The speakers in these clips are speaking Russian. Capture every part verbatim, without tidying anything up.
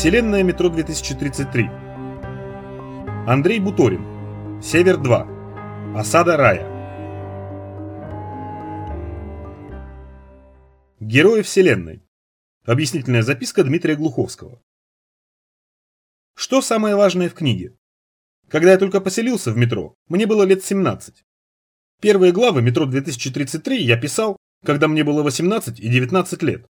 Вселенная метро две тысячи тридцать три. Андрей Буторин. Север два. Осада рая. Герои Вселенной. Объяснительная записка Дмитрия Глуховского. Что самое важное в книге? Когда я только поселился в метро, мне было лет семнадцать. Первые главы метро две тысячи тридцать три я писал, когда мне было восемнадцать и девятнадцать лет.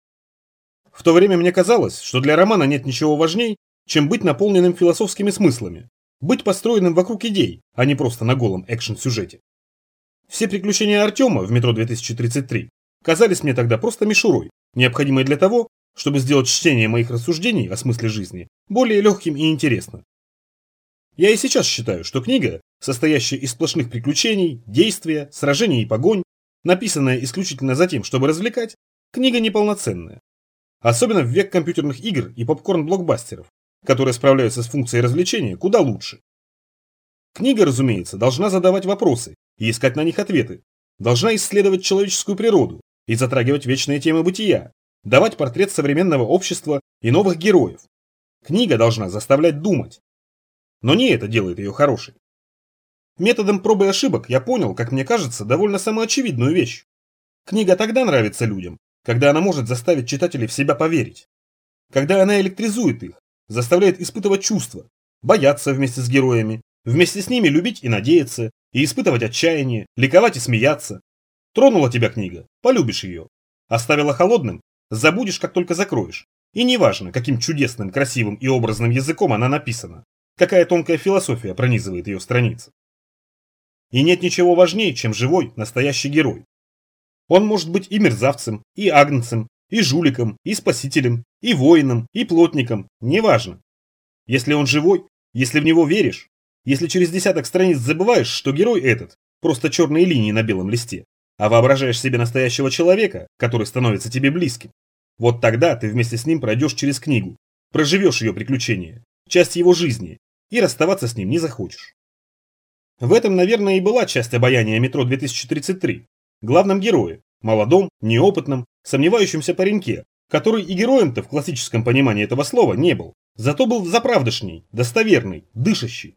В то время мне казалось, что для романа нет ничего важней, чем быть наполненным философскими смыслами, быть построенным вокруг идей, а не просто на голом экшн-сюжете. Все приключения Артема в метро две тысячи тридцать три казались мне тогда просто мишурой, необходимой для того, чтобы сделать чтение моих рассуждений о смысле жизни более легким и интересным. Я и сейчас считаю, что книга, состоящая из сплошных приключений, действия, сражений и погонь, написанная исключительно за тем, чтобы развлекать, книга неполноценная. Особенно в век компьютерных игр и попкорн-блокбастеров, которые справляются с функцией развлечения куда лучше. Книга, разумеется, должна задавать вопросы и искать на них ответы, должна исследовать человеческую природу и затрагивать вечные темы бытия, давать портрет современного общества и новых героев. Книга должна заставлять думать. Но не это делает ее хорошей. Методом проб и ошибок я понял, как мне кажется, довольно самоочевидную вещь. Книга тогда нравится людям, когда она может заставить читателей в себя поверить. Когда она электризует их, заставляет испытывать чувства, бояться вместе с героями, вместе с ними любить и надеяться, и испытывать отчаяние, ликовать и смеяться. Тронула тебя книга, полюбишь ее. Оставила холодным, забудешь, как только закроешь. И неважно, каким чудесным, красивым и образным языком она написана, какая тонкая философия пронизывает ее страницы. И нет ничего важнее, чем живой, настоящий герой. Он может быть и мерзавцем, и агнцем, и жуликом, и спасителем, и воином, и плотником, неважно. Если он живой, если в него веришь, если через десяток страниц забываешь, что герой этот просто черные линии на белом листе, а воображаешь себе настоящего человека, который становится тебе близким, вот тогда ты вместе с ним пройдешь через книгу, проживешь ее приключения, часть его жизни, и расставаться с ним не захочешь. В этом, наверное, и была часть обаяния метро две тысячи тридцать три. Главном герое, молодом, неопытном, сомневающемся пареньке, который и героем-то в классическом понимании этого слова не был, зато был заправдошний, достоверный, дышащий.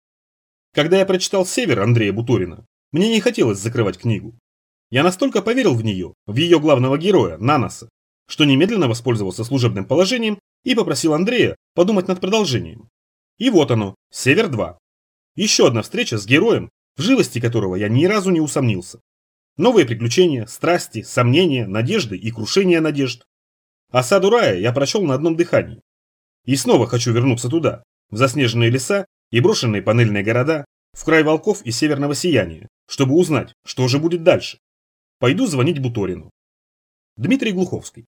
Когда я прочитал «Север» Андрея Буторина, мне не хотелось закрывать книгу. Я настолько поверил в нее, в ее главного героя, Наноса, что немедленно воспользовался служебным положением и попросил Андрея подумать над продолжением. И вот оно, «Север два». Еще одна встреча с героем, в живости которого я ни разу не усомнился. Новые приключения, страсти, сомнения, надежды и крушение надежд. «Осаду рая» я прочел на одном дыхании. И снова хочу вернуться туда, в заснеженные леса и брошенные панельные города, в край волков и северного сияния, чтобы узнать, что же будет дальше. Пойду звонить Буторину. Дмитрий Глуховский.